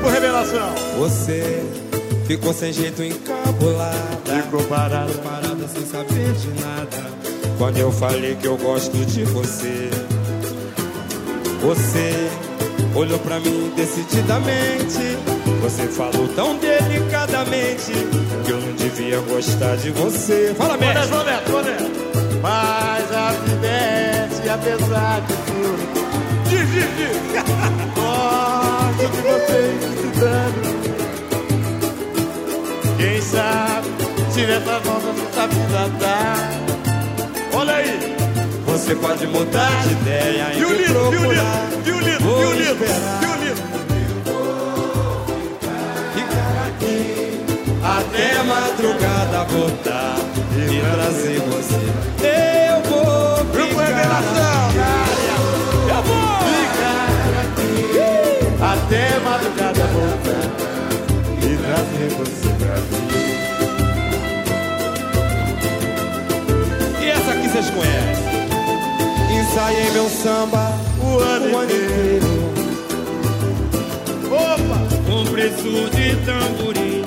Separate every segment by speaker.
Speaker 1: Grupo Revelação.
Speaker 2: Você ficou sem jeito encabulada,
Speaker 1: Ficou parada
Speaker 2: sem saber de nada. Quando eu falei que eu gosto de você, você olhou pra mim decididamente. Você falou tão delicadamente que eu não devia gostar de você. Fala, mestre.
Speaker 1: Mas a vida é essa, apesar de tudo. Diz. Gosto de você estudando. Quem sabe se nessas mãos essa vida dá. Olha aí.
Speaker 2: Você pode mudar de ideia e me procurar. Vou esperar. Ficar aqui até madrugada, voltar e trazer você. Eu vou
Speaker 1: Grupo Revelação.
Speaker 2: Eu vou
Speaker 1: Ficar aqui até madrugada, voltar e trazer você pra mim.
Speaker 2: E essa aqui vocês conhecem. Ensaiei meu samba
Speaker 1: O ano inteiro. Opa!
Speaker 2: com preço de tamborim.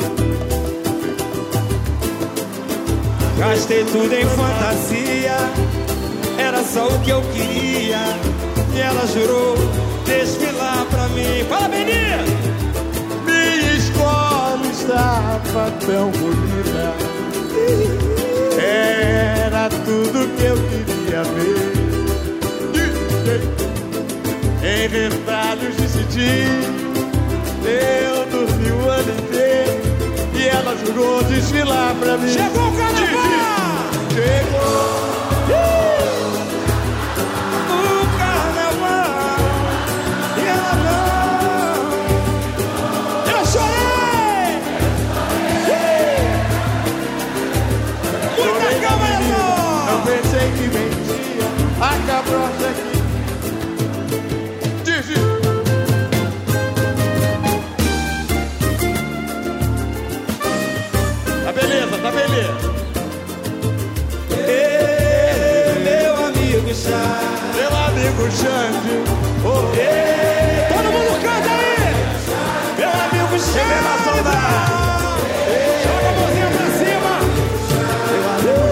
Speaker 2: Gastei tudo em fantasia, era só o que eu queria. E ela jurou desfilar pra mim. Fala, menina!
Speaker 1: Minha escola estava tão bonita. Era tudo que eu queria ver. Em retalhos decidi. Eu dormi o ano inteiro e ela jurou desfilar pra mim.
Speaker 2: Chegou o carnaval!
Speaker 1: Chegou!
Speaker 2: O carnaval! E ela não! Eu chorei! Muita calma,
Speaker 1: Não pensei que vendia a cabrocha aqui. Diz. Tá beleza.
Speaker 2: Meu amigo Chá.
Speaker 1: Meu amigo Xande.
Speaker 2: Todo mundo canta aí! Meu amigo Chá.
Speaker 1: Revelação da
Speaker 2: Joga a mãozinha pra cima!
Speaker 1: Meu amigo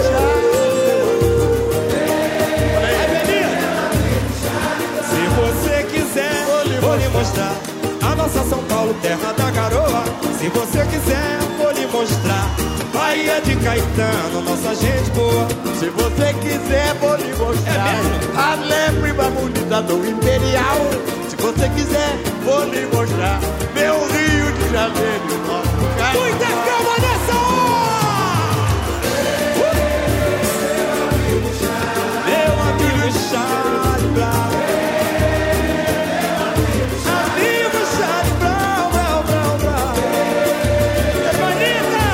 Speaker 2: Aí, menina! Se você quiser, vou lhe mostrar a nossa São Paulo, terra da garoa. Se você quiser, vou lhe mostrar Bahia de Caetano, nossa gente boa.
Speaker 1: Se você quiser, vou lhe mostrar a lembra bonita do Imperial. Se você quiser, vou lhe mostrar meu Rio de Janeiro, nosso carnaval.
Speaker 2: Muita calma nessa hora! Meu amigo Charlie Brown. Amigo Charlie Brown, Brown. Manita!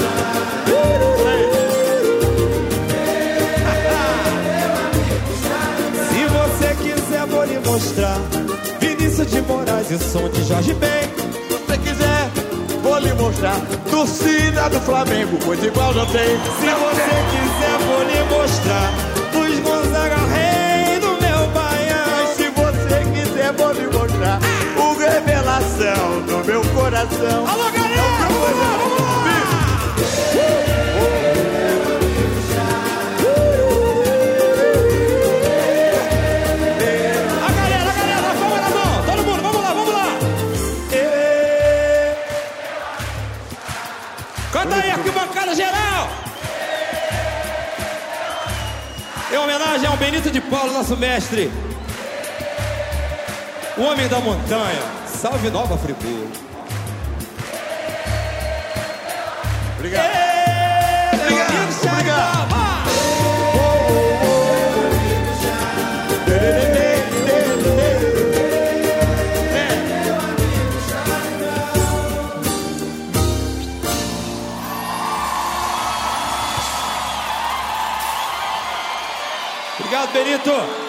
Speaker 2: Se você quiser, vou lhe mostrar Vinícius de Moraes e o som de Jorge Ben.
Speaker 1: Se você quiser, vou lhe mostrar torcida do Flamengo, pois igual não tem.
Speaker 2: Se você quiser, vou lhe mostrar Luiz Gonzaga, rei do meu Baião.
Speaker 1: Mas se você quiser, vou lhe mostrar o Revelação do meu coração.
Speaker 2: Alô, galera! Vamos lá! A galera, palma na mão! Todo mundo, vamos lá! Canta aí, arquibancada geral! Em homenagem ao Benito de Paulo, nosso mestre, o homem da montanha. Salve Nova Friburgo!
Speaker 1: Obrigado.
Speaker 2: Obrigado! Obrigado, Benito!